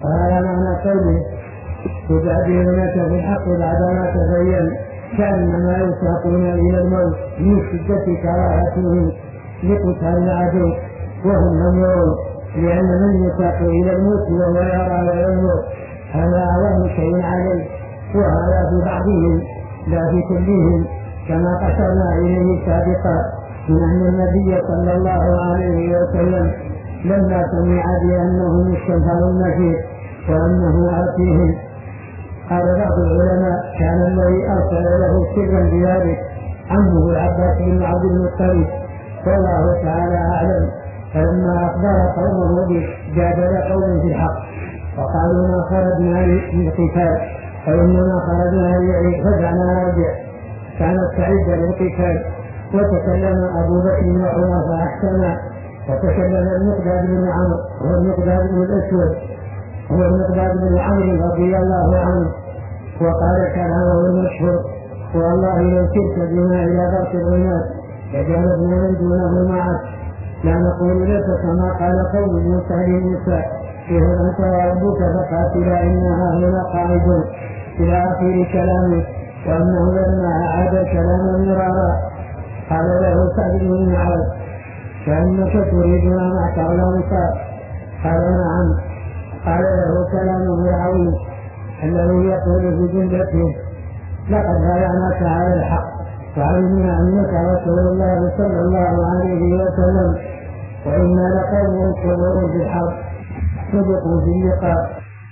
هذا معنى قوله يجادلونك في الحق بعدما تبين كأنما يساقون إلى الموت من شدة كراهتهم لقتال العدو وهم ينظرون، لأن من يساق إلى الموت وهو يرى وينظر هذا أعظم شيء عليه، وهذا في بعضهم لا في كلهم، كما قصرنا إليه سابقا من أن النبي صلى الله عليه وسلم لما سمع بأنهم استنفرون فيه وأنه آتيهم قال بعض العلماء كان الذي أرسل له سرا بذلك عمه العباس بن عبد المطلب والله تعالى أعلم. فلما أخبر قومه به جادل قوم في الحق وقالوا ما خرجنا للقتال فإنما خرجنا لفزعنا نرجع، كان استعد للقتال. وتكلم أبو بكر وعمر فأحسنا، وتكلم المقداد بن عمرو هو المقداد بن الأسود هو المقداد بن عمرو رضي الله عنه وقال كلامه المشهور والله لو سرت بنا إلى ضرب الرماد لجعلنا من دونه معك، لا نقول لك كما قال قوم موسى لموسى اذهب أنت وربك فقاتلا إنها هنا قاعدون إلى آخر كلامه. وأنه لما أعاد الكلام مرارا قال له سعد بن معاذ كأنك تريدنا معك الأنصار؟ قال نعم. قال له كلامه العظيم الذي يقول في جملته لقد بايعناك على الحق وعلمنا أنك رسول الله صلى الله عليه وسلم وإنا لقوم صبور في الحرب صدقوا في اللقاء.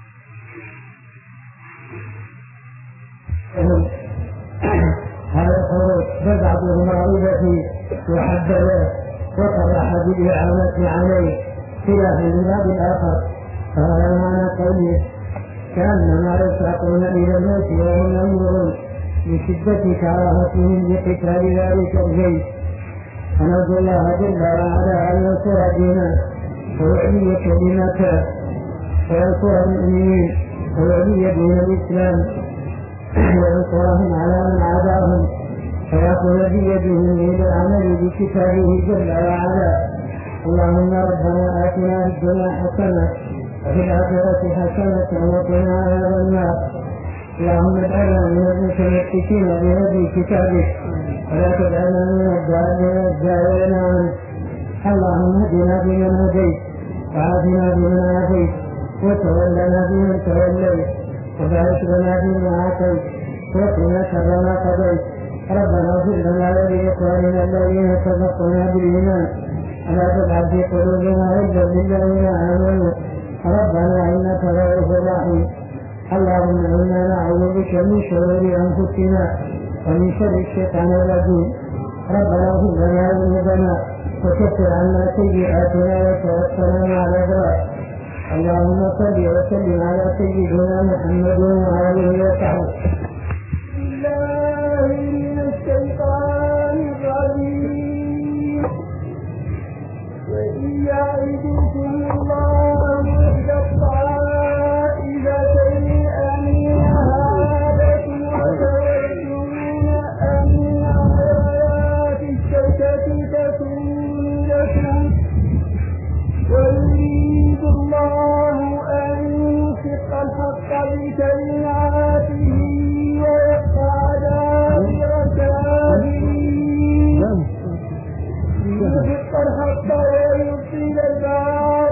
هذا الخروج فبعضهم رغب فيه وحدده وصرح بالإعانة عليه خلاف الباب الآخر. فهذا معنى قوله كأنما يساقون إلى الموت وهم ينظرون لشدة كراهتهم لقتال ذلك الجيش. فنرجو الله جل وعلا أن ينصر دينه ويعلي كلمته وينصر المؤمنين ويعلي دين الإسلام وينصرهم على من عاداهم فيأخذ بيدهم إلى العمل بكتابه جل وعلا. اللهم ربنا آتنا في الدنيا حسنة وفي الآخرة حسنة وقنا عذاب النار. اللهم اجعلنا من المتمسكين بهدي كتابك ولا تجعلنا من الضالين الزائرين عنك. اللهم اهدنا بمن هديت وعافنا بمن عافيت وتولنا بمن توليت وبارك لنا بما أعطيت وقنا شر ما قضيت. ربنا اغفر لنا ولإخواننا الذين سبقونا بالإيمان ولا تجعل في قلوبنا غلا للذين آمنوا ربنا إنك رؤوف رحيم. اللهم إنا نعوذ بك من شرور أنفسنا ومن شر الشيطان الرجيم. ربنا اغفر لنا ذنوبنا وكفر عنا سيئاتنا وتوفنا مع الأبرار. اللهم صل وسلم على سيدنا محمد وعلى آله وصحبه. بالله من الشيطان الرجيم. وإن يعدكم الله إحدى الطائفتين أنها لكم وتودون أن غيرات الشوكة تكون لكم ويريد الله أن يحق الحق بكلماته ويقطع دابر الكافرين. يحق الحق ويبطل الباطل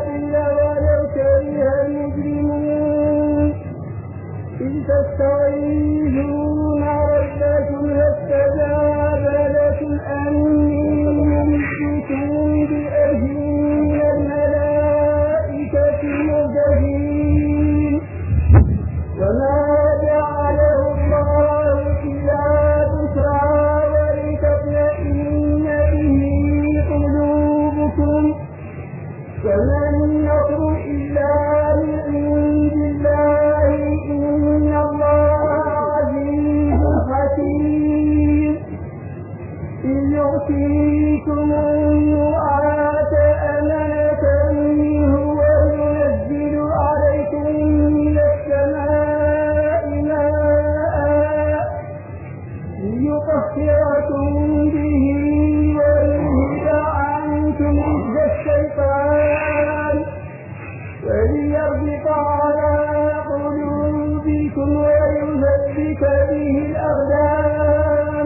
به الأقدام.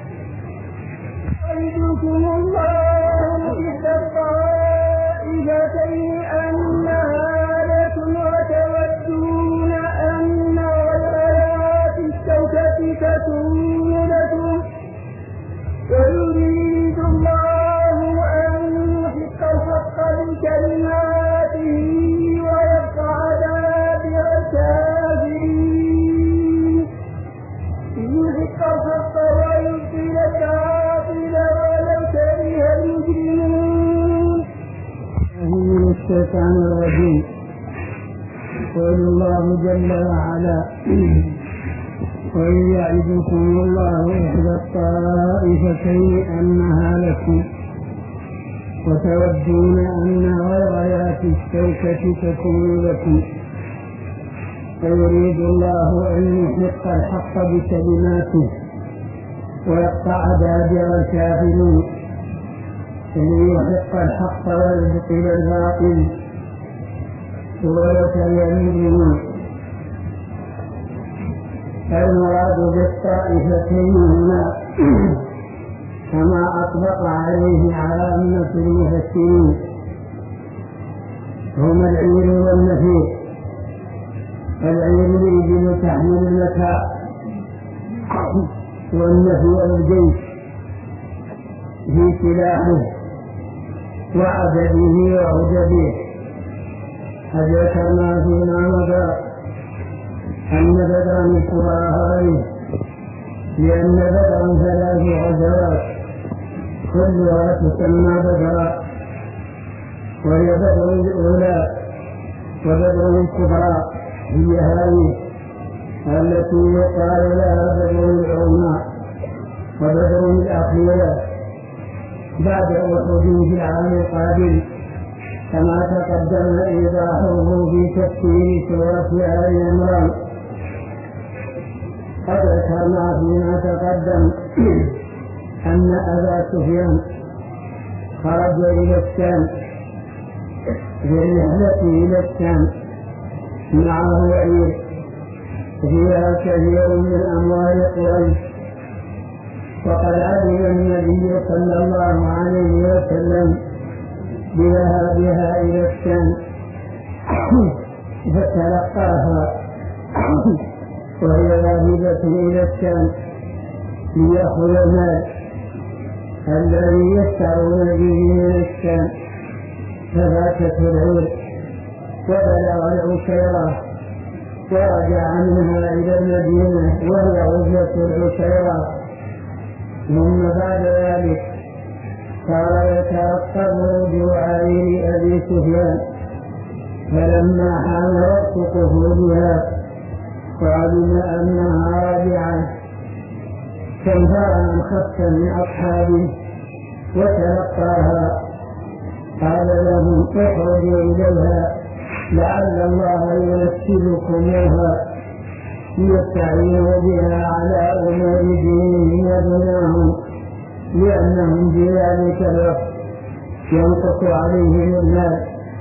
يعدكم الله إحدى الطائفتين أنها لكم وتودون أن غيرات الشوكة تكون لكم ويريد الله أن يحق الحق بكلماته ويقطع دابر الكافرين. يحق الحق ويبطل الباطل ولو كره المجرمون. من الشيطان الرجيم. يقول الله جل وعلا: وإذ يعدكم الله إحدى الطائفتين أنها لكم وتودون أن غير ذات الشوكة تكون لكم ويريد الله أن يحق الحق بكلماته ويقطع دابر الكافرين. ليحق الحق ويبطل الباطل ولو كره المجرمون. المراد بالطائفتين هنا كما أطلق عليه عامة المفسرين هما العير والنفير. العير يجب تحميل المتاع والنفير الجيش في سلاحه وعدده وعدده. ذكرنا فيما مضى أن بدرا الكبار لأن بدرا 3 غزوات كلها تسمى بدرا، وهي بدر الأولى وبدر الكبرى هي هذه التي يقال لها بدر العظمى وبدر الأخيرة بعد أحد في العام القادم، كما تقدم إيضاحه في تفسير سورة آل عمران. قد ذكرنا فيما تقدم أن أبا سفيان خرج إلى الشام بالرحلة إلى الشام معه عير فيها كثير من أموال قريش، وقد علم النبي صلى الله عليه وسلم بذهابها إلى الشام فتلقاها وهي ذاهبة إلى الشام ليأخذ المال الذي يشترون به من الشام. ففاتته العير وبلغ العشيرة ورجع منها إلى المدينة وهي غزوة العشيرة. ثم بعد ذلك صار يترقب بعير أبي سفيان، فلما حان وقت قفولها وعلم أنها راجعة استنفر من خف من أصحابه وتلقاها. قال لهم: اخرجوا إليها لعل الله ينفذكموها ليستعينوا بها على أمور دينهم ودنياهم، لأنهم في ذلك الوقت ينقص عليهم المال.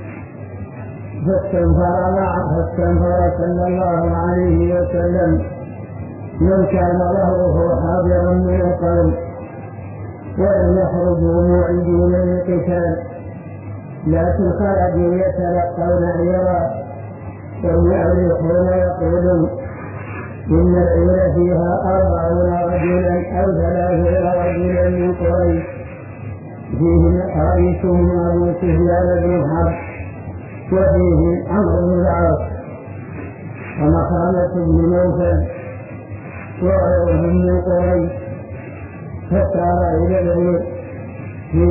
فاستنفر صلى الله عليه وسلم من كان ظهره حاضرا من القوم ولم يخرجوا موعدين للقتال، لكن خرجوا يتلقون عيرا ويعرفون يقولون: إن العير فيها 40 رجلا أو 30 رجلا من قريش، فيهم رئيسهم أبو سفيان بن حرب وفيهم عمرو بن العاص ومخرمة بن نوفل وغيرهم من قريش. فسار إلى العير في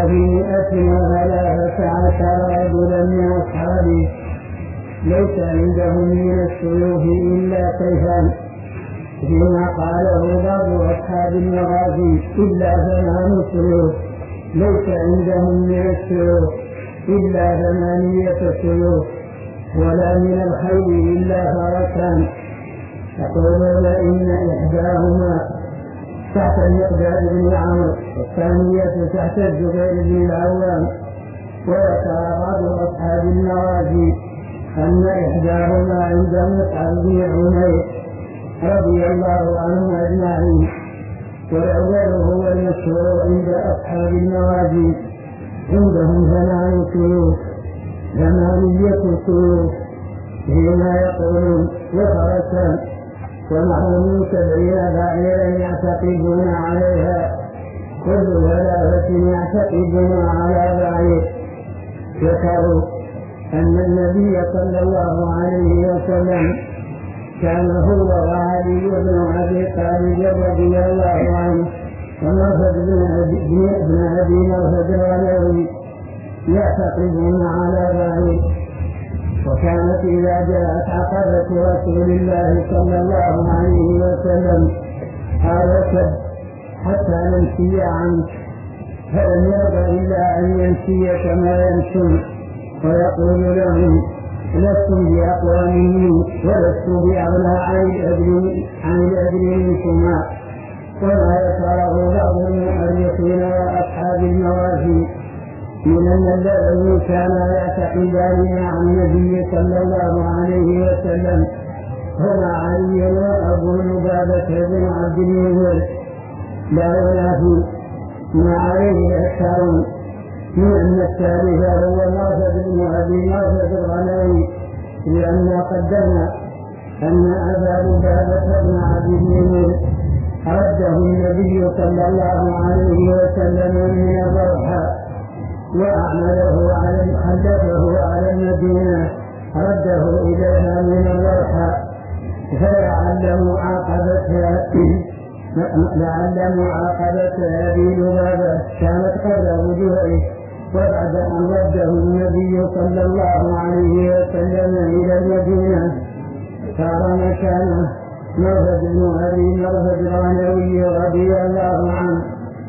313 رجلا من أصحابه، ليس عندهم من السيوف إلا سيفان، فيما قاله بعض أصحاب المغازي إلا 8 سيوف، ليس عندهم من السيوف إلا 8 سيوف، ولا من الخيل إلا فرسان. يقولون إن إحداهما تحت المقداد بن عمرو والثانية تحت الزبير بن العوام. وذكر بعض أصحاب المغازي أن إحداهما عند مصعب بن عمير رضي الله عنهم أجمعين. والأول هو المشهور عند أصحاب الموازين، عندهم ثمانية سيوف فيما يقولون وفرسان ومعهم 70 بعيرا يعتقدون عليها، كل 3 يعتقدون على بعير. ذكروا أن النبي صلى الله عليه وسلم كان هو وعلي بن أبي طالب رضي الله عنه ومرثد بن أبي مرثد الغنوي يعتقدون على بعير. وكانت إذا جاءت عقبة رسول الله صلى الله عليه وسلم قال حتى نمشي عنك، فلم يرضى إلا أن يمشي كما يمشون، ويقول لهم لستم بأقوى مني ولست بأغنى عن الأجر منكما. وما يشعره بعض المؤرخين وأصحاب الموازين من أن الذين كانا يعتقدان عن النبي صلى الله عليه وسلم هما علي وأبو لبابة بن عبد المنذر، لا ينافي ما عليه أكثر من أن الثالث هو مرثد بن أبي مرثد الغنوي، لأننا قدمنا أن أبا لبابة بن عبد المنذر رده النبي صلى الله عليه وسلم من الروحة خلفه على المدينة، رده إليها من الروحة، فلعل معاقبة أبي لبابة كانت قبل رجوعه، وبعد أن رده النبي صلى الله عليه وسلم إلى المدينة صار مكانه مرثد بن أبي مرثد الغنوي رضي الله عنه.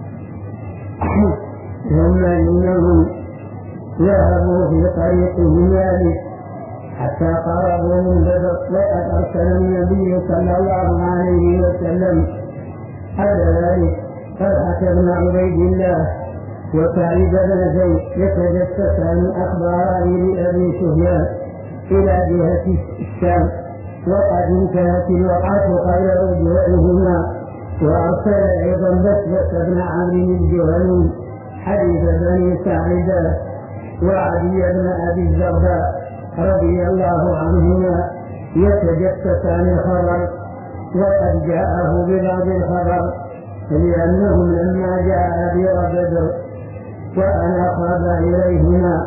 ثم إنهم ذهبوا في طريقهم ذلك حتى قربوا من بدر، وقد أرسل النبي صلى الله عليه وسلم على ذلك طلحة بن عبيد الله وسعيد بن زيد يتجسسان أخبارين لأبي سفيان إلى جهة الشام، وقد انتهت الوقعة قبل رجوعهما. وأرسل أيضا بسبس بن عمرو الجهني حديث بني ساعدة وعلي بن أبي الدرداء رضي الله عنهما يتجسسان الخبر، وقد جاءه ببعض الخبر، لأنهم لما جاء بدر وأنا خاب إليهما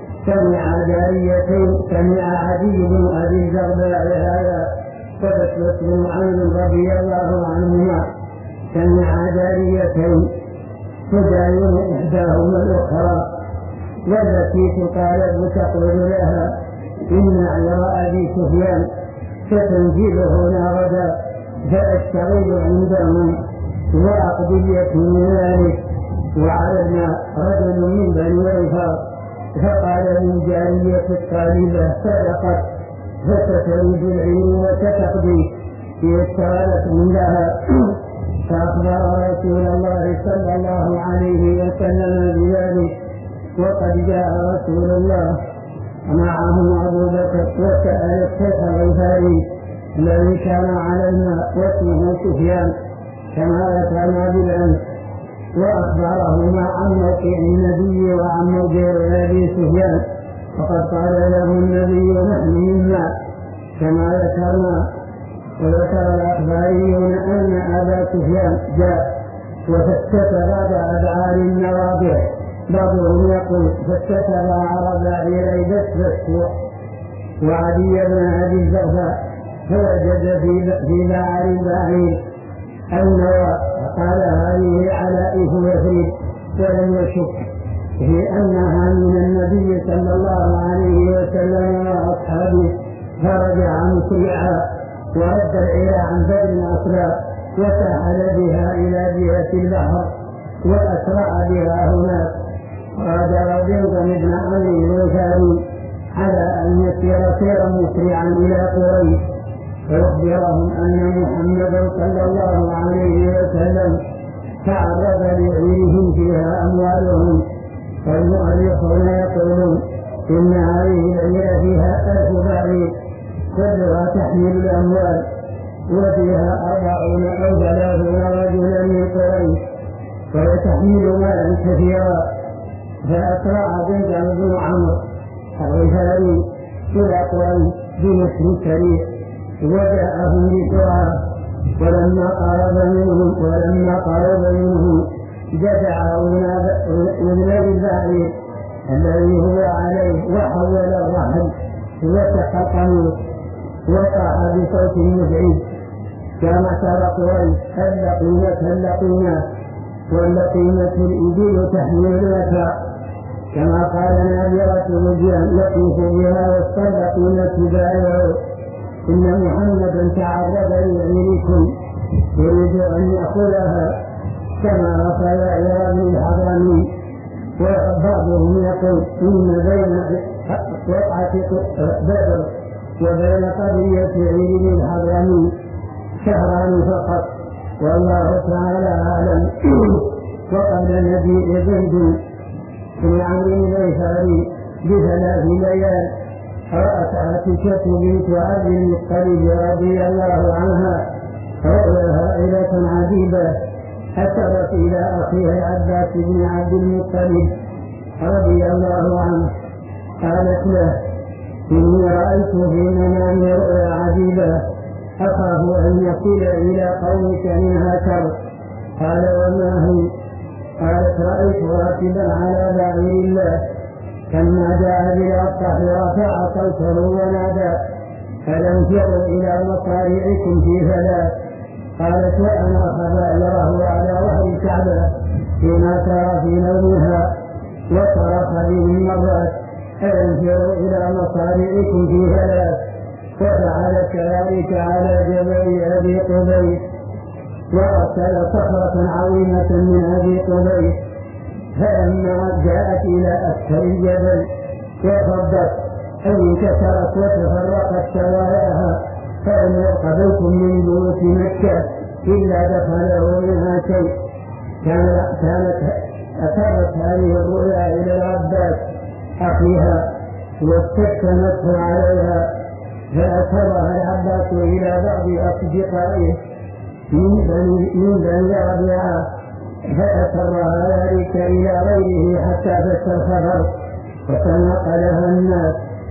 سمع عدي بن أبي الدرداء هذا، فبسبس بن عمرو رضي الله عنهما سمع جاريتين تداين إحداهما الأخرى، والتي تطالب تقول لها إن عير أبي سفيان ستنزل هنا غدا، فأشتغل عندهم وأقضي من ذلك. وعلنا رجل من بني غفار فقال للجارية الطالبة صدقت، فستريد العير وستقضي، فاشتغلت عندها. فأخبر رسول الله صلى الله عليه وسلم بذلك، وقد جاء رسول الله معهم أبو بكر وسأل الشيخ الغفاري الذي كان على الماء واسمه سفيان كما ذكرنا بالأمس، وأخبرهما عن موقع النبي وعن موقع أبي سفيان، فقد قال له النبي نحن منا كما ذكرنا. وذكر الأخباريون أن أبا سفيان جاء وفتت بعد أبعار النواضع، بعضهم يقول فتت بعض بعيري بسبس وعلي بن أبي الدرداء، فوجد في بعر البعير النوى، فقال هذه علائف يثرب، ولم يشك في أنها من النبي صلى الله عليه وسلم وأصحابه، فرجع مسرعا ورد العير عن بدر أصلا، وساحل بها إلى جهة البحر وأسرع بها هناك. وقال رجل بن عمرو الغفاري على أن يسير سيرا مسرعا إلى قريش ويخبرهم أن محمدا صلى الله عليه وسلم تعرض لعيرهم فيها أموالهم. فالمؤرخون يقولون إن هذه العير فيها 1000 بعير كلها تحمل الأموال، وفيها 40 أو 30 رجلا من قريش ويتحمل مالا كثيرا. فأسرع بن عمرو الغفاري إلى قريش بنصر سريع وجاءهم بسرعة، ولما قرب منهم جدع أذن البعير الذي هو عليه وحول الرحل وسق القميص وقع بصوت مزعج: يا معشر قريش اللقيمة واللقيمة الإبل تحملونك، كما قال نابغة رجال لطيف بها والصدقيمة بائع. إن محمدا تعرض لأمركم يريد أن يأخذها كما أخذ إلى ابن الحضرمي. وبعضهم يقول إن بين وقعة بدر وبين قضية عيد بن الحضرمي شهران فقط، والله تعالى أعلم. وقبل النبي زيد بن عمرو الغفاري ب3 ليال رأت عاتكة بنت عبد المطلب رضي الله عنها رؤيا هائلة عجيبة أشرت إلى أخيها العباس بن عبد المطلب رضي الله عنه. قالت له: إني رأيت في منامي رؤيا عجيبة أخاف أن يصل إلى قومك منها شر. قال: وما هي؟ قالت: رأيت راكبا على بعير الله كما جاء بالأبطح ورفع صوته ونادى: فلنفروا إلى مصارعكم في 3. قالت: وأنا خبائره على ظهر الكعبة فيما ترى في نومها، وصرخ بهم مرات: فلنفروا إلى مصارعكم في 3. وفعل كذلك على جبل أبي قبيس، وأرسل صخرة عظيمة من أبي قبيس، فلما جاءت إلى أسفل الجبل وصدت أي انكسرت وتفرقت شوارعها، فلم يبق بيت من بيوت مكة إلا دخله منها شيء. كانت أثرت هذه الرؤيا إلى العباس أخيها واستكتمته عليها، فأثرها العباس إلى بعض أصدقائه من بني ربيعة، فأسرها ذلك إلى غيره حتى فشى الخبر وتنقلها الناس.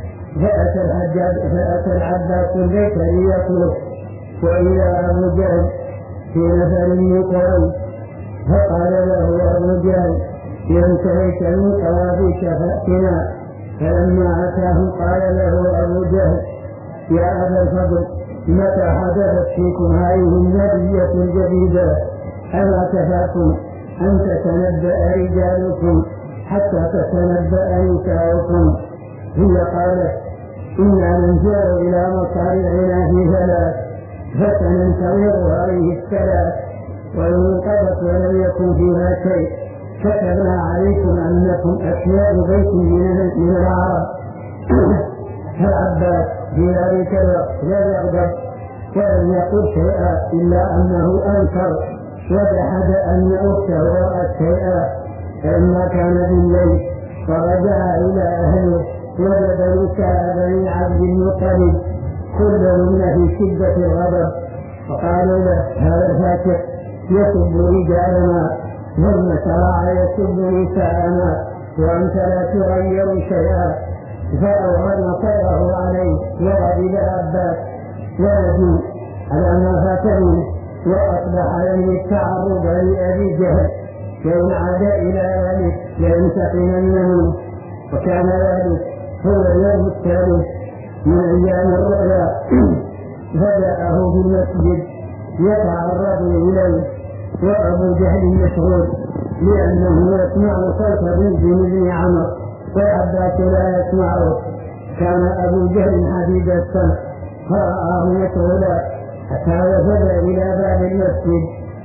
فأتى العباس البيت ليطلب، وإلى أبو جهل في نفر من قريش، فقال له أبو جهل: إن انتهيت من طوافك فأتنا. فلما أتاه قال له أبو جهل: يا أبا الفضل، متى حدثت فيكم هذه النبية الجديدة؟ ألا كفاكم أن تتنبأ رجالكم حتى تتنبأ نساؤكم؟ هي قالت: إنا ننزل إلى مصارعنا في 3، فسننتظر هذه 3، وإن انقضت ولم يكن فيها شيء كتبنا عليكم أنكم أشياء بيت من العرب. فالعباس في ذلك الوقت لم يغضب ولم يقل شيئا، إلا أنه أنكر وجحد أن أخته رأت شيئا. فلما كان بالليل فرجع إلى أهله وجد نساء بني عبد المطلب كلهن في شدة الغضب، فقالوا له: هذا الفاتح يسب رجالنا ثم شرع يسب نساءنا وأنت لا تغير شيئا. فأوغل صدره عليه وغضب العباس وندم على ما فاتنه، وأصبح يملك التعرض لأبي جهل وإن عاد إلى ذلك لينتقم منه. وكان ذلك هو اليوم الثالث من أيام الرؤيا، بدأه في المسجد يتعرض إليه، وأبو جهل مشغول لأنه يسمع صوت بن عمرو والعباس لا يسمعه. كان أبو جهل حديد السمع فرآه مشغولا حتى وصل إلى باب المسجد،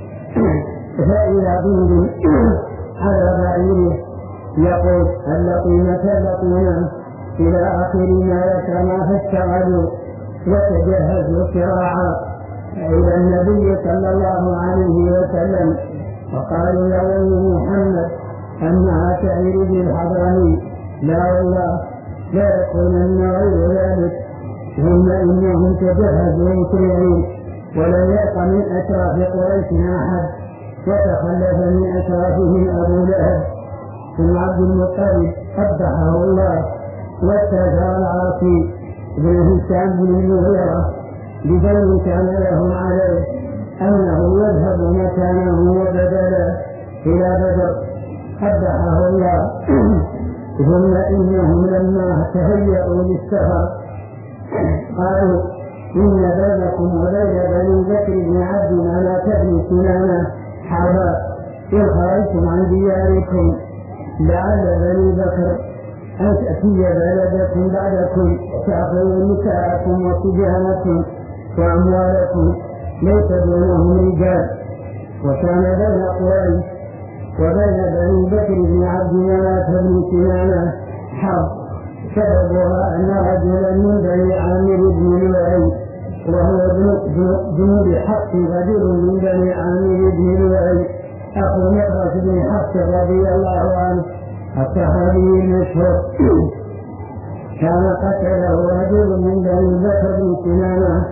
فإذا ضند على بعيره يقول: اللقيمة إلى آخر ما يسمع، فاشتغلوا وتجهزوا سراعا إلى النبي صلى الله عليه وسلم، وقالوا: يا محمد أنها تعير بالحضرمي. لا والله لا يكونن غير ذلك، ثم إنهم تجهزوا مسرعين ولم يبق من أشراف قريش أحد، وتخلف من أشرافهم أبو لهب ثم عبد المطلب قبحه الله، واستأجر العاصي بن هشام بن المغيرة بدين كان لهم عليه أنه يذهب مكانه وبدلا إلى بدر، قبحه الله. ثم إنهم لما تهيأوا للسفر قالوا إن بينكم وبين بني بكر بن عبد مناف بن كنانة حربا، إن خرجتم عن دياركم لعل بني بكر أن تأتي بلدكم بعدكم تأخذوا نساءكم وصبيانكم وأموالكم ليس دونهم رجال. وكان بين قريش وبين بني بكر بن عبد مناف بن كنانة حرب، سببها أن رجلا من بني عامر بن لؤي وهو جنود حفص رجل من بني عامر بن لؤي أخو مخرج بن حفص رضي الله عنه الصحابي المشهور، كان قتله رجل من بني بكر بن كنانة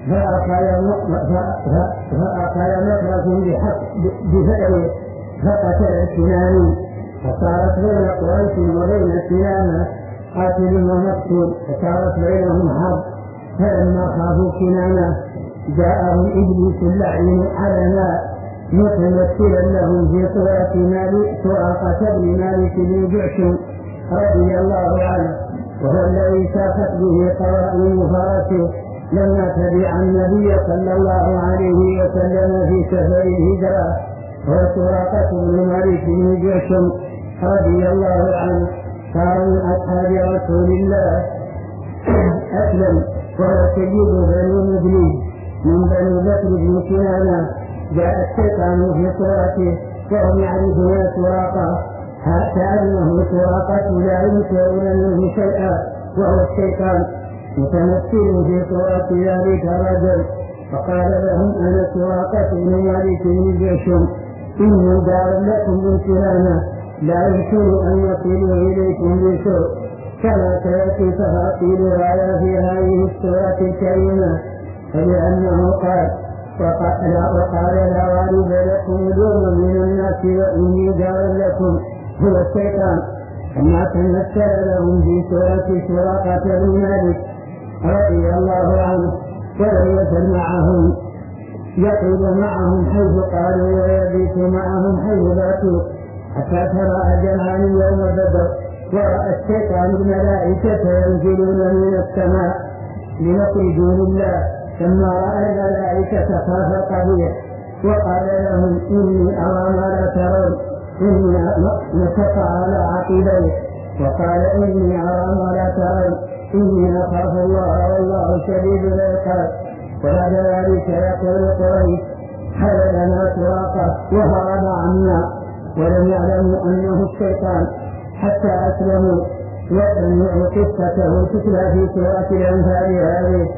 فأخذ مخرج بفعله فقتل كناني، فصارت بين قريش وبين كنانة قاتل ومقتول، فصارت بينهم حرب. فلما خافوا كنانة جاءهم إبليس اللعين علنا متمثلا لهم في صورة سراقة بن مالك بن جعش رضي الله عنه، وهو الذي سافت به قوائم فرسه لما تبع النبي صلى الله عليه وسلم في سفر الهجرة، وهو سراقة بن مالك بن جعش رضي الله عنه، صار من أصحاب رسول الله، أسلم وهو سيد بني مدلج من بني بكر بن كنانة. جاء الشيطان في صورته وهم يعرفون سراقة كأنه سراقة لا ينكرون منه شيئا، وهو الشيطان متمثل في صورة ذلك الرجل، فقال لهم أنا سراقة بن مالك بن جعش، إني دار لكم من كنانة لا يمكن أن يصلوا إليكم بسوء، كما سيأتي تفاصيلها في هذه السورة الكريمة. فلأنه قال وقال لا غالب لكم اليوم من الناس وإني جار لكم هو الشيطان، كما تمثل لهم في سورة سراقة بن مالك رضي الله عنه، ولم يزل معهم يقعد معهم حيث قالوا ويبيت معهم حيث باتوا، حتى ترى جمعان يوم بدر ورأى الشيطان الملائكة ينزلون من السماء ليخرجوا لله، لما رأى الملائكة خاف قبيح وقال لهم إني أرى ما لا ترون، إني نشق على عقبيه وقال إني أرى ما لا ترون، إني أخاف الله والله شديد العقاب. وبعد ذلك يقول قريش حل لنا سراقة وهرب عنا، ولم يعلموا أنه الشيطان حتى أسلموا وسمعوا قصته تتلى في سورة الأنفال هذه.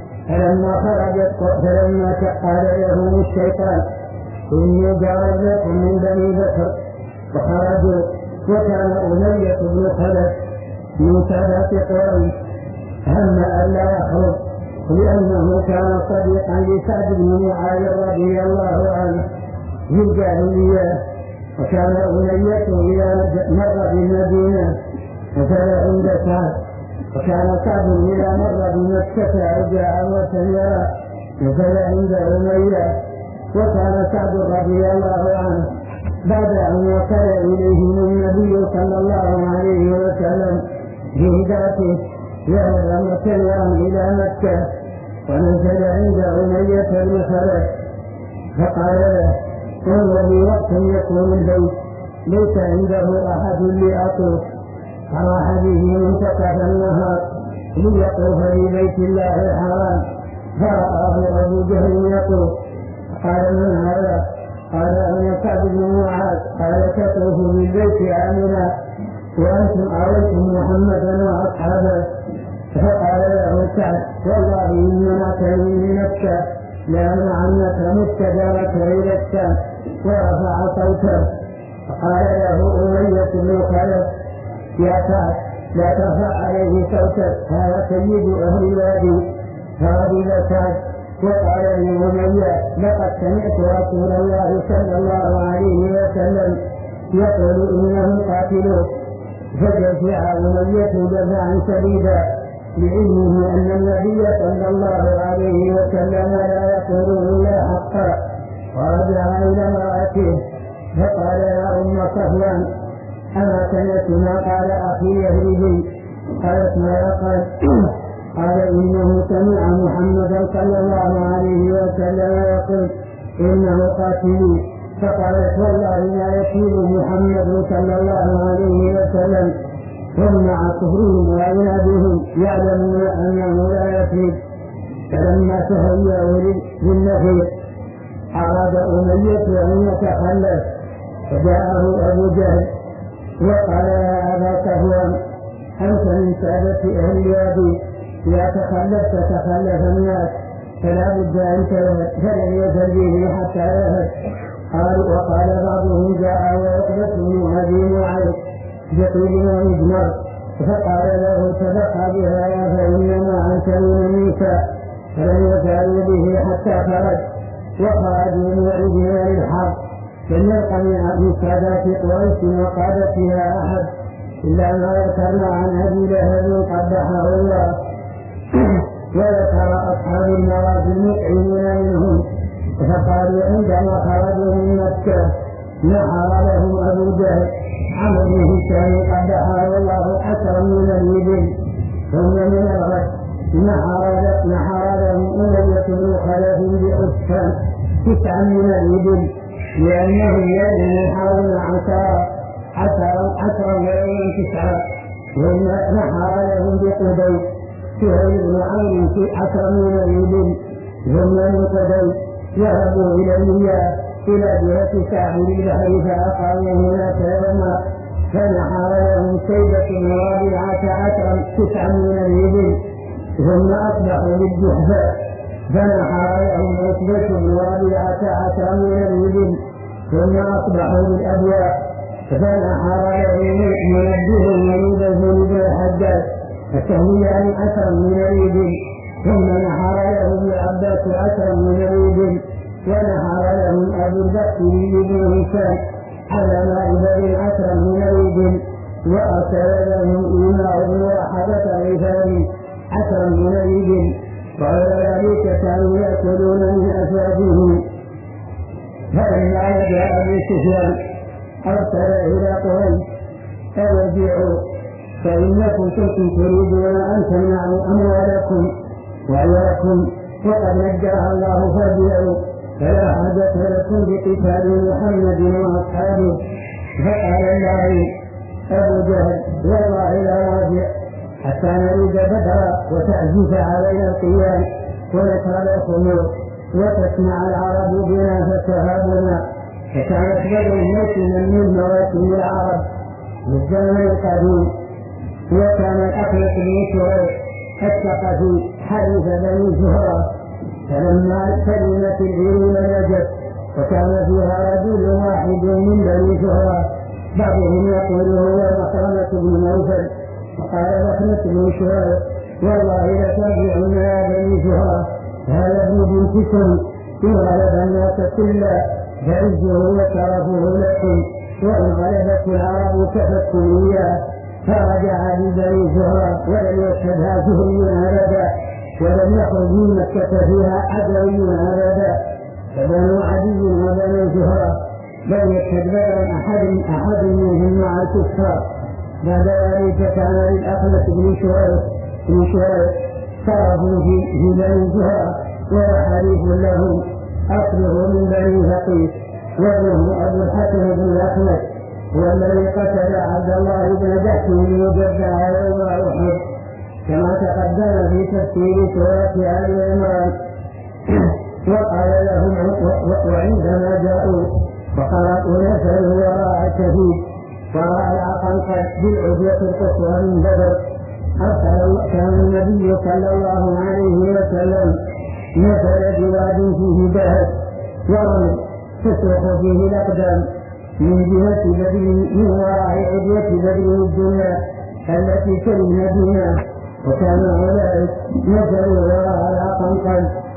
فلما قال لهم الشيطان إني جار لكم من بني بكر، وخرجوا، وكان أمية بن خلف من سادات قريش هم أن لا يخرج لأنه كان صديقا لسعد بن معاذ رضي الله عنه في الجاهلية، وكان أمية إذا مر بالمدينة نزل عند سعد، وكان سعد إذا مر بمكة أو جاء وسمع نزل عند أمية. وكان سعد رضي الله عنه بعد أن وصل إليهم النبي صلى الله عليه وسلم بهداته ذهب مسيرا إلى مكة، ونزل عند أمية بن خلف فقال له إن لي وقت يكون البيت ليس عنده أحد لأطوف، فراح به منتصف النهار ليطوف ببيت الله الحرام، فرآه أبو جهل يطوف، قال من هذا؟ قال أنا سعد بن معاذ، قال تطوف بالبيت آمنا وأنتم أريتم محمدا وأصحابه. فقال له سعد والله إن منعتني من مكة لأمنعنك مستجابة إلى الشام، ورفع صوته. فقال له أمية بن خلف يا سعد لا ترفع عليه صوتك، هذا سيد أهل الوادي. فغضب سعد وقال لأمية لقد سمعت رسول الله صلى الله عليه وسلم يقول إنه قاتله. فجزع أمية جزعا شديدا لعلمه أن النبي صلى الله عليه وسلم لا يقول إلا حقا. ورجع إلى امرأته فقال يا أم صفوان أما سمعت ما قال أخي يهودي؟ قالت ما قال؟ قال إنه سمع محمدا صلى الله عليه وسلم يقول إنه قاتلي. فقالت والله لا يكيد محمد صلى الله عليه وسلم هم مع كفرهم وعنادهم يعلمون أنه لا يكيد. فلما تهيأوا للنفي أراد أمية أن يتخلف فجاءه أبو جهل وقال يا أبا صفوان أنت من سادة أهل الوادي إذا تخلفت تخلف الناس فلا بد أن تذهب فلن يذهب به حتى يذهب. وقال بعضهم جاء وعقبة بن أبي معيط بطيب ومجمر فقال له تبقى بها فإنما أنت من النساء فلن يزالوا به حتى خرج. وخرجوا معيدين للحرب لم يلق من سادات قريش وقادتها أحد إلا ما ذكرنا عن أبي لهب قبحه الله. وذكر أصحاب المواد المطعمين منهم فقالوا عندما خرجوا من مكة نحر لهم أبو جهل عمرو بن هشام قبحه الله أكثر من الإبل. ثم من الغد نحر لهم أمية بن خلف بحسان 9 من الإبل لأنهم ينحرون عشرا ويوم 9. ثم نحر لهم بقديس سهيل بن عمرو 10 من الإبل. ثم من قديس ذهبوا إلى المياه إلى جهة ساحل البحر فأقاموا هناك يوما فنحر لهم شيبة بن رابعة 9 من الإبل. ثم أصبحوا بالجحفة فنحر لهم عتبة بن رابعة 10 من الإبل. ثم أصبحوا بالأبواء فنحر لهم منبه وليد بن الحجاج فسهيان 10 من الإبل. ثم نحر لهم العباس 10 من الإبل. ونحر لهم أبو البكر بن هشام على ماء بدر 10 من الإبل. وأرسل لهم إيماء بن وحدة الغفاري 10 من الإبل. وذلك كانوا يأكلون من أسوادهم. فلما جاء أبو سفيان أرسل إلى قريش فارجعوا فإنكم كنتم تريدون أن تمنعوا أموالكم وعيالكم وقد نجاها الله فارجعوا فلا حاجة لكم بقتال محمد وأصحابه. فقال الله أبو جهل والله لا راجع حتى نريد بدرا وتعزف علينا القيام ونشرب الخمور وتسمع العرب بنا فتهابنا. فكانت بدر موسما من مواسم العرب بالزمن القديم. وكان الأخلق بن شريح الثقفي حديث بني زهرة فلما كلمت العيون نجت وكان فيها رجل واحد من بني زهرة بعضهم يقول هو مخرمة بن نوفل. فقال مخرمة بن شريح والله لترجعن يا بني زهرة هذا ابن بنتكم إن غلب الناس كلا فعزه وشرفه لكم وإن غلبت العرب كفتكم إياه. فرجع لبني زهرة ولم يشهدها زهري أبدا ولم يخرج من مكة فيها عدوي أبدا. فبنو عدي وبنو زهرة لم يشهد بدرا أحد منهم مع الكفار. بعد ذلك كان للأخنس بن شريح صرفوا في بني زهرة وحليف لهم أصله من بني ثقيف وابنه أبو الحسن بن الأخنس والذي قتل عبد الله بن جحش ليجدع يوم أحد كما تقدم في تفسير سورة آل عمران. وقال لهم وعندما جاءوا وقرأوا نفسه وراء الشهيد وراء العقنقة بالعدوة القصوى من بدر كان النبي صلى الله عليه وسلم نزل بواد فيه دهب ورمل تسرق فيه الأقدام من جهة بدر من وراء عدوة بدر الدنيا التي تلي المدينة. وكان أولئك نزلوا وراء العقنقة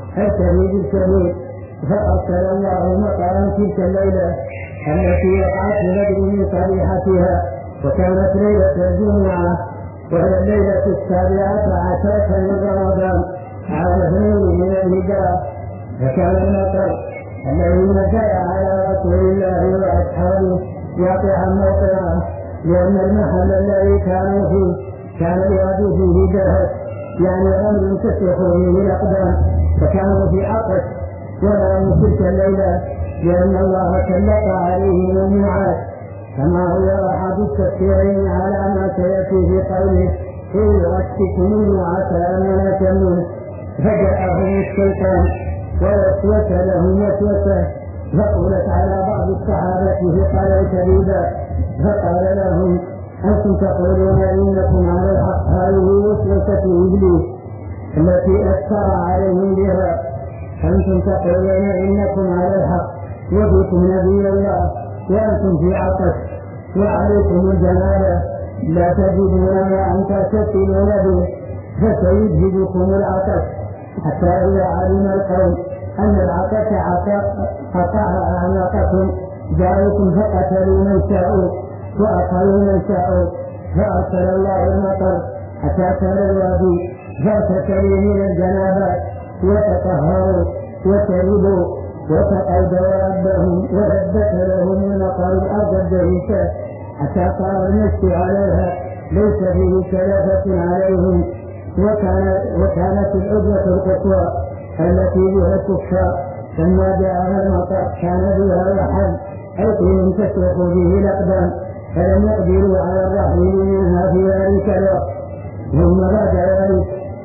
الشديد الكبير، فأرسل الله مطرا تلك الليلة التي وقعت ببدر من صبيحتها، وكانت ليلة الجمعة، وهي الليلة 17 من رمضان على 2 من الهجرة. فكان المطر الذي نزل على رسول الله وأصحابه يقع موقعه، لأن المحل الذي كانوا فيه كان يغدو فيه دهر، يعني غمر تسلخ فيه الأقدام، فكانوا في عطش وناموا تلك الليلة لأن الله سلط عليهم الميعاد، كما هو أحد التفسيرين على ما سيأتي في قوله إن يغشكم عسى أن تموت. فجاءهم الشيطان ووسوس لهم وسوسة، فقلت على بعض الصحابة ثقلا شديدا، فقال لهم أنتم تقولون إنكم على الحق، هذه وسوسة إبليس التي أثر عليهم بها. أنتم تقولون إنكم على الحق وفيكم نبي الله وأنتم في عطش وعليكم الجنابة، لا تجدون ما أن تغتسلون به، فسيجهدكم العطش، حتى إذا علم القوم أن العطش قطع أعناقكم جاءوكم فقتلوا من شاءوا وأقلوا من شاءوا، فأرسل الله المطر حتى كان الوادي فاغتسلوا من الجنابات وتطهروا وشربوا وسقوا دوابهم، وهبت لهم المطر الأرض الدريسة حتى صار المشي عليها ليس فيه كلفة عليهم. وكانت العدوة القصوى التي بها الكفار لما جاءها المطر كان بها وحل حيث تسلخ به الأقدام، فلم يقدروا على الرحيل منها في ذلك الوقت. ثم بعد ذلك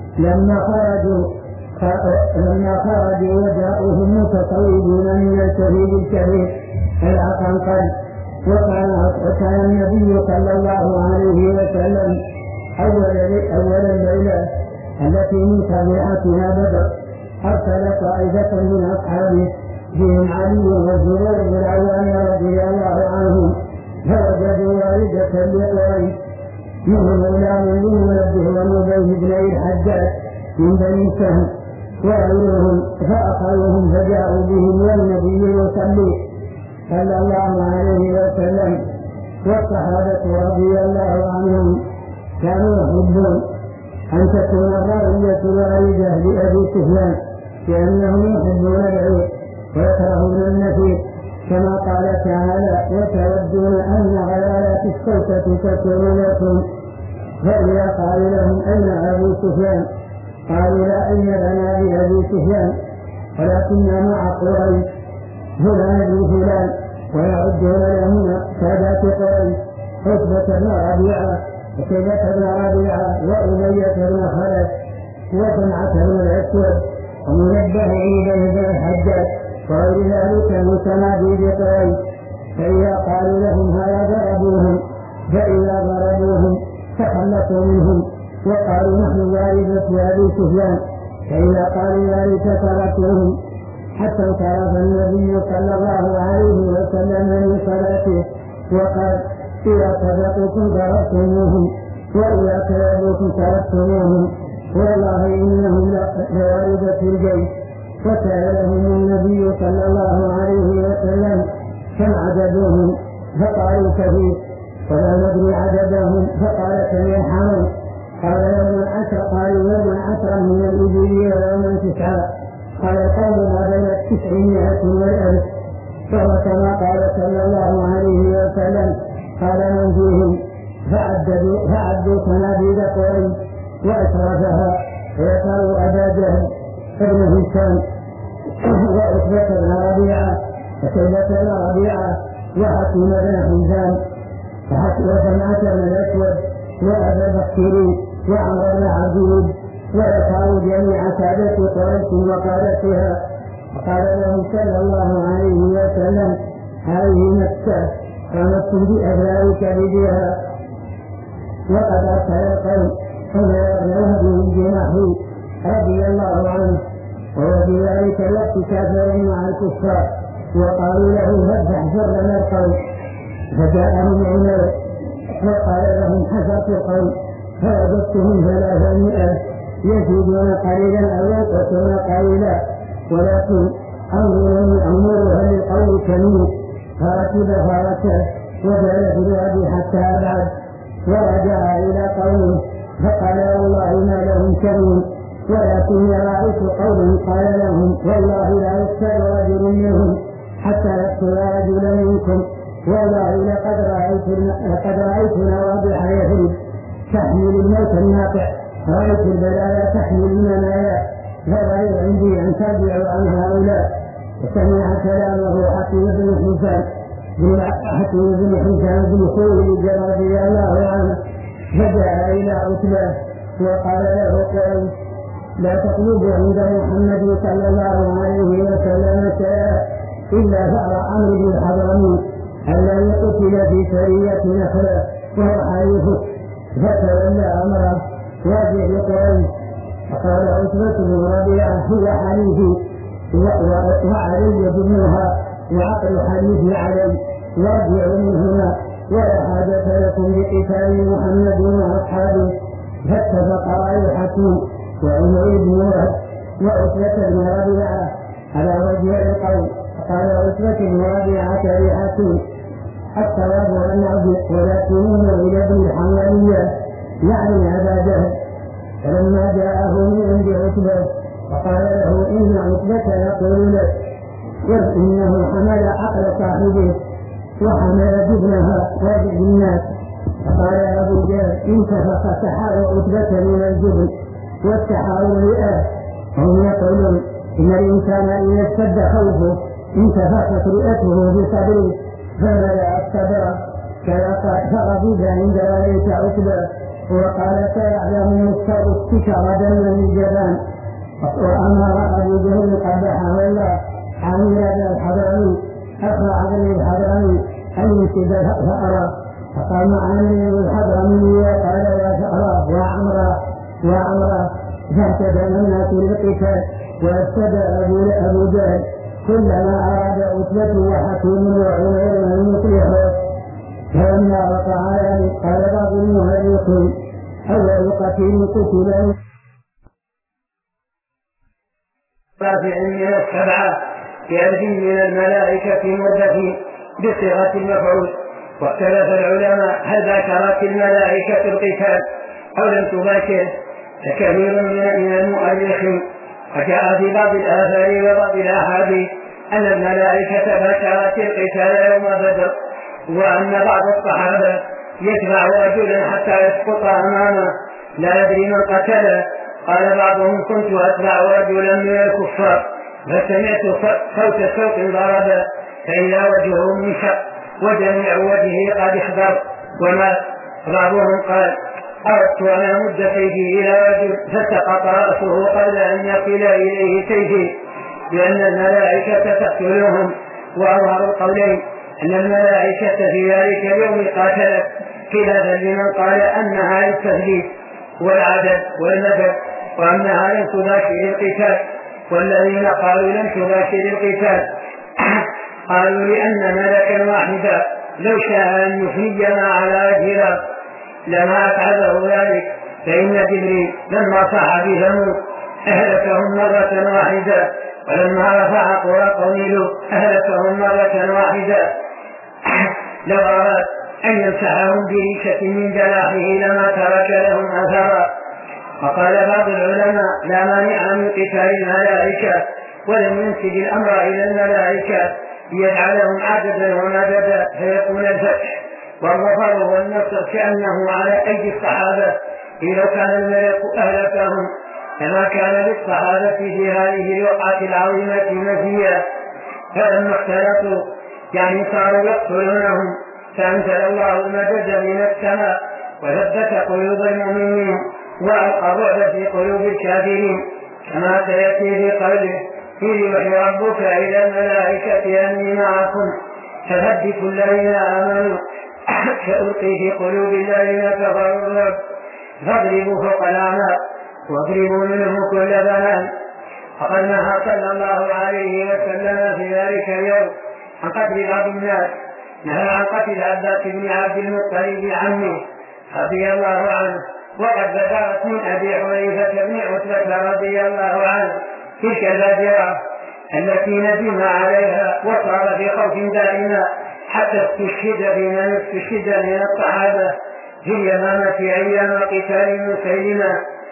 لما خرجوا وجاءوهم متطوبين من الشهيد الكبير العقنقل. وكان النبي صلى الله عليه وسلم أول الليلة التي من صبيحتها بدر أرسل طائفة من أصحابه فيهم علي والزبير بن العوام رضي الله عنهم، فوجدوا والدة لقريش منهم غلام بن منبه ومبيه بن الحجاج من بني سهم وغيرهم، فأخذوهم فجاءوا بهم والنبي يصلي صلى الله عليه وسلم. والصحابة رضي الله عنهم كانوا يحبون أن تكون الرعية والدة لأبي سفيان، لأنهم يحبون العيد ويكرهون النفير، كما قال تعالى وتودون أن غلالة الشوكة تكون لكم. فإذا قال لهم أين أبو سفيان قالوا لا علم لنا بأبي سفيان ولكننا مع قريش فلان بفلان، ويعدون لهم سادات قريش عتبة بن ربيعة وشيبة بن ربيعة وأمية بن خلف وسمعة بن الأسود ومنبه بن الحجاج وغير ذلك من صناديد قريش. فإذا قالوا لهم هذا ضربوهم، فإذا ضربوهم تخلصوا منهم وقالوا نحن والدة أبي سفيان، فإذا قالوا ذلك تركوهم حتى انصرف النبي صلى الله عليه وسلم من صلاته وقال إذا صدقكم تركتموهم وإذا كذبوكم تركتموهم، والله إنهم لوالدة الجيش. فسألهم النبي صلى الله عليه وسلم كم عددهم، فقالوا كثير، ولا ندري عددهم، فقال كم يرحمون، قال يوم 10، قالوا يوم 10 من الإبل ويوم 9، قال قوم ما بين 900 و1000، فهو كما قال صلى الله عليه وسلم. قال من فيهم فعدوا صناديد قريش وأشرفها، ويقروا أبا جهل ابن هشام وعتبة بن ربيعة وشيبة بن ربيعة وحكيم بن حزام وسمعة بن الأسود وأبا بكر وعمر بن عبد، وذكروا جميع سادة قريش وقادتها. وقال لهم صلى الله عليه وسلم هذه مكة ومكتم بأبناء كبدها، وقد أرسل القوم عمر بن وهب الجماحي رضي الله عنه، وهو في ذلك الوقت كافر مع الكفار، وقالوا له فاحذر لنا القوم، فجاءهم عمر وقال لهم حفظت القوم فوجدتهم 300 يزيدون قليلا أو ينقصون قليلا، ولكن أمرها للقول كمين فركب فركه وجعل في الوادي حتى أبعد، ورجع إلى قومه فقال والله ما لهم كمين، ولكني رأيت قوم قال لهم والله لا يقتل رجل منهم حتى يقتل رجلا منكم، والله لقد رأيت نواضح يثرب تحمل الموت الناقع، رأيت البلايا تحمل المنايا، فلا عندي أن ترجعوا عن هؤلاء. وسمع كلامه حكيم بن حسان بن خويلد رضي الله عنه، فجاء إلى عتبة وقال له قريش لا تطلبوا عند محمد صلى الله عليه وسلم شيئا إلا فأرى أمر بالحضرمين ألا يقتل في سرية نخلة وهو حليفه، فتولى أمره راجع لقريش، فقال عتبة بن ربيعة هو حليفي وعلي ابنها وعقل حليفي علي، وارجعوا منهما ولا حاجة لكم بقتال محمد وأصحابه. فاتفق رأي حكيم وعمر بن وهب وعتبة بن ربيعة على رجوع القوم، فقال عتبة بن ربيعة لحكيم الصواب أن أرجع ولكنه إلى ابن الحمالية يعني أبا جهل. فلما جاءه من عند عتبة فقال له إن عتبة يقول لك إنه حمل عقل صاحبه وحمل جبنها وجه الناس، فقال أبو جهل انتفخ سحاب عتبة من الجبن والسحاب رئاه، هم يقولون إن الإنسان إذا اشتد خوفه انتفخت رئته بصدره فملأ الصدر فغضب عند ذلك عتبة وقال سيعلم مستوى غدا من الجبان، وأمر أبو جهل قبحه الله عن هذا الحضرمي أخرع بن الحضرمي أن يسد فأرى، فقام عني الحضرمي وقال يا فأرى وعمرا فاهتدى الناس للقتال وافسد أبو جهل كلما أراد عتبة وحكيم وعمير أن يصلحه، فلما وقع ذلك قال بعض المهلكين أول قتيل قتل رافع من السبعة يأتي من الملائكة مردة بصيغة المفعول. واختلف العلماء هل ذكرت الملائكة القتال أو لم تباشر، فكثير من المؤرخين وجاء في بعض الآثار وبعض الأحاديث أن الملائكة باشرت القتال يوم بدر، وأن بعض الصحابة يتبع رجلا حتى يسقط أمامه لا يدري من قتله. قال بعضهم كنت أتبع رجلا من الكفار فسمعت صوت سوق ضرب فإذا وجهه منشق وجميع وجهه قد اخضر ومات. بعضهم قال أردت أن أمد سيفي إلى رجل فسقط رأسه قبل أن يصل إليه سيفي، لأن الملائكة تقتلهم. وأظهر القولين أن الملائكة في ذلك اليوم قاتلت، خلافا لمن قال أنها للتثبيت والعدد والمدد وأنها لم تباشر القتال، والذين قالوا لم تباشر القتال قالوا لأن ملكا واحدا لو شاء أن يفنينا على وجه الأرض لما أفعله ذلك، فإن جبريل لما صح بثمود أهلكهم مرة واحدة، ولما رفع قرى قوم لوط أهلكهم مرة واحدة. لو أراد أن يمسحهم بريشة من جناحه لما ترك لهم أثرا. وقال بعض العلماء لا مانع من قتال الملائكة، ولم ينسب الأمر إلى الملائكة ليجعلهم عددا ومددا فيكون الفتح والظفر والنصر كأنه على أيدي الصحابة إذا كان الملك أهلكهم، كما كان للصحابة في هذه الوقعة العظيمة نسيا. فلما اختلطوا يعني صاروا يقتلونهم فأنزل الله المدد من السماء وثبت قلوب المؤمنين وألقى الرعب في قلوب الكافرين، كما سيأتي في قوله إذ يوحي ربك إلى الملائكة أني معكم فثبتوا الذين آمنوا سألقي في قلوب الذين كفروا الرعب فاضربوا فوق الأعناق واضربوا منهم كل بنان. فقد نهى صلى الله عليه وسلم في ذلك اليوم عن قتل بعض الناس، نهى عن قتل عباس بن عبد المطلب عمه رضي الله عنه وقد ذكرت من أبي حذيفة بن عتبة رضي الله عنه تلك البادرة التي ندم عليها وصار في خوف دائما حتى استشهد بمن استشهد من الصحابة في اليمامة أيام قتال مسيلمة،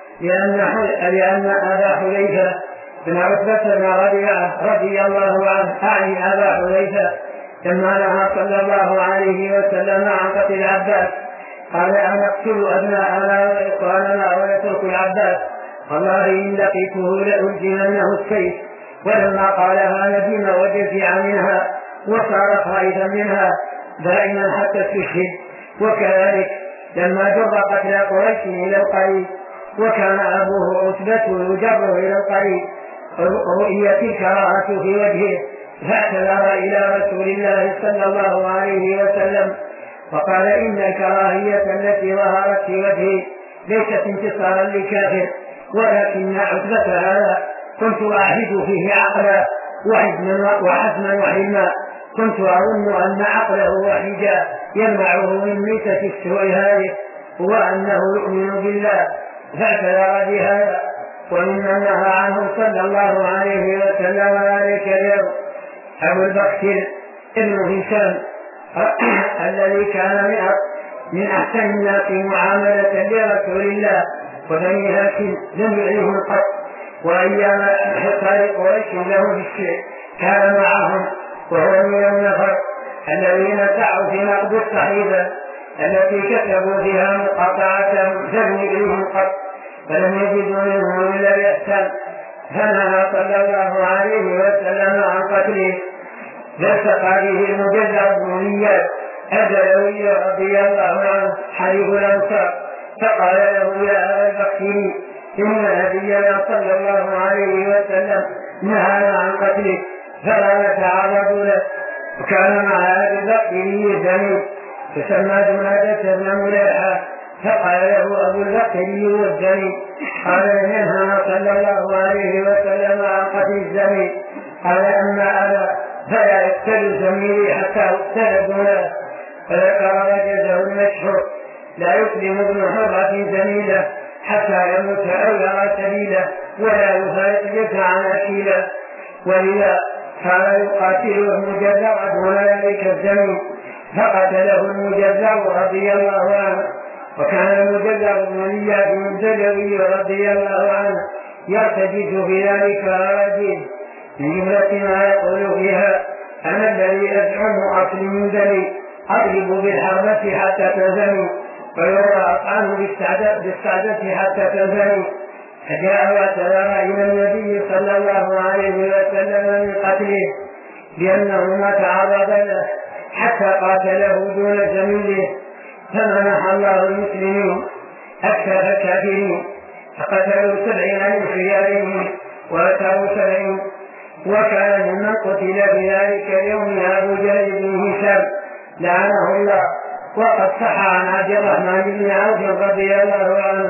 لأن أبا حذيفة بن عتبة بن ربيعة رضي الله عنه أعني أبا حذيفة لما نهى صلى الله عليه وسلم عن قتل العباس قال أنقتل أبناءنا وإخواننا ويترك العباس والله إن لقيته لألزمنه السيف. ولما قالها ندم وجزع منها وصار خائفا منها دائما حتى استشهد. وكذلك لما جر قتل قريش إلى القريب وكان أبوه عتبة يجر إلى القريب رؤيت الكراهة في وجهه فاعتذر إلى رسول الله صلى الله عليه وسلم وقال إن الكراهية التي ظهرت في وجهه ليست انتصارا لكافر ولكن عتبة هذا كنت أعهد فيه عقلا وحزما وحلما، كنت أظن أن عقله وحجا يمنعه من ميتة السوء هذه وأنه يؤمن بالله فاعتذر بهذا. ومما نهى عنه صلى الله عليه وسلم ذلك اليوم أبو البختر ابن هشام الذي كان من أحسن الناس معاملة لرسول الله وبني هاشم لم يعيهم قط، وأيام حصار قريش له بالشيء كان معهم وهو من النفر الذين سعوا في نقد الصحيفة التي كتبوا فيها مقاطعة لم يعيهم قط فلم يجدوا منهم إلا الإحسان، فنهى صلى الله عليه وسلم عن قتله. فالتقى به المجزع بن نياد الدلوي رضي الله عنه حليف الأنصار فقال له يا أبا البختري إن نبينا صلى الله عليه وسلم نهانا عن قتلك فلا نتعرض له. وكان مع أبي البختري زميل تسمى جنادة بن مليحة فقال له أبو البختري والزميل قال نهانا صلى الله عليه وسلم عن قتل الزميل قال أما أنا فلا يقتل زميلي حتى اقتل دونه. فذكر وجزه المشهور لا يسلم ابن حرة زميله حتى يموت أو يرى سبيله ولا يفارق عن أكيله، ولذا كان يقاتله المجزع دون ذلك الزميل فقتله المجزع رضي الله عنه. وكان المجزع بن نياد الدلوي رضي الله عنه يرتجز في ذلك أراجيل من جملة ما يقول فيها أنا الذي أزعم أصلي من ذلي أضرب بالحربة حتى تنزني ويرى عنه بالسعدة حتى تنزني. فجاء واعتذر إلى النبي صلى الله عليه وسلم من قتله لأنه ما تعرض له حتى قاتله دون زميله، فمنح الله المسلمين أكثر الكافرين فقتلوا 70 من خيارهم وأتوا 70. وكان ممن قتل في ذلك اليوم أبو جهل بن هشام لعنه الله. وقد صح عن عبد الرحمن بن عوف رضي الله عنه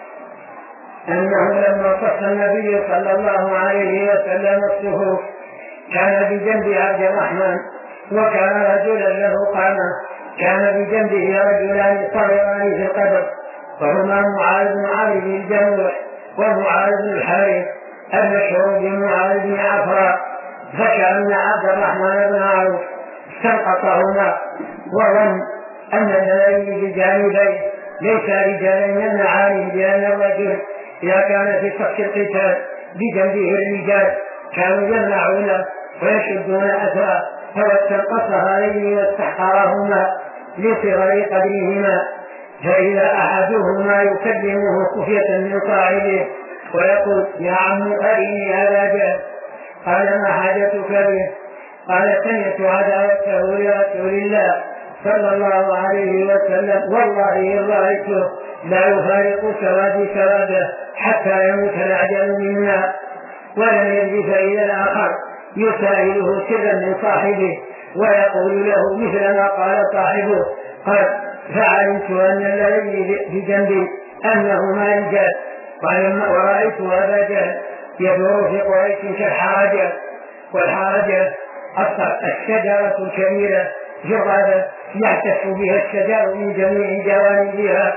أنه لما صف النبي صلى الله عليه وسلم الصفوف كان بجنب عبد الرحمن وكان رجلا له قامة، كان بجنبه رجلان صغيران في القدر وهما معاذ بن عمرو بن الجموع ومعاذ بن الحارث المشهور بمعاذ بن عفراء، فكأن عبد الرحمن بن عوف استنقصهما وظن أن الذين بجانبين ليس رجالا يمنعان بأن الرجل إذا كان في صف القتال بجنبه الرجال كانوا يمنعونه ويشدون أثره، فاستنقص هذين واستحقرهما لصغر قدرهما. فإذا أحدهما يكلمه خفية من صاحبه ويقول يا عم أرني هذا جهل، قال ما حاجتك به؟ قال سمعت عداوته لرسول الله صلى الله عليه وسلم والله إن رأيته لا يفارق سوادي سواده حتى يموت الأعجل منا. ولم يجد إلى الآخر يسائله سرا من صاحبه ويقول له مثل ما قال صاحبه. قال فعلمت أن الذي بجنبي أنهما رجال، ورأيت أبا جهل يدور في قريش كالحرجة، والحرجة الشجرة الكبيرة جرادة يعتف بها الشجر من جميع جوانبها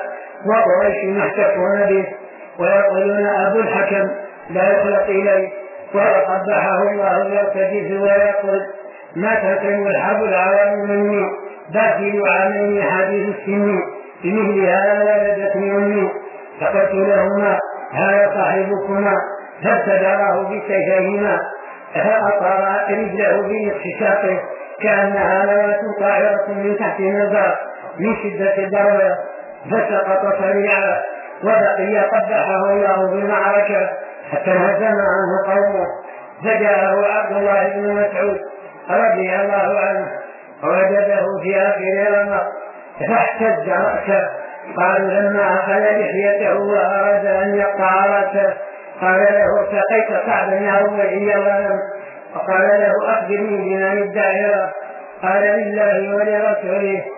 وقريش محتفون به ويقولون أبو الحكم لا يخلق إليه، وقبحه الله يرتجف ويقول ما تكرم الحرب العوام مني باكل عامين حديث السن بمثل هذا ولدتني أمي. فقلت لهما هذا صاحبكما فابتدراه بسيفيهما فأطار رجله بنصف ساقه كأنها نواة طائرة من تحت النظر من شدة الضربة فسقط سريعا، وبقي قبحه الله بالمعركة حتى هزم عنه قومه. فجاءه عبد الله بن مسعود رضي الله عنه ووجده في آخر الأمر فاحتج رأسه. قالوا لما أخذ لحيته وأراد أن يقطع رأسه قال له ارتقيت صعبا يا ربعي الغنم. وقال له أخبرني بمن الدائرة. قال لله ولرسوله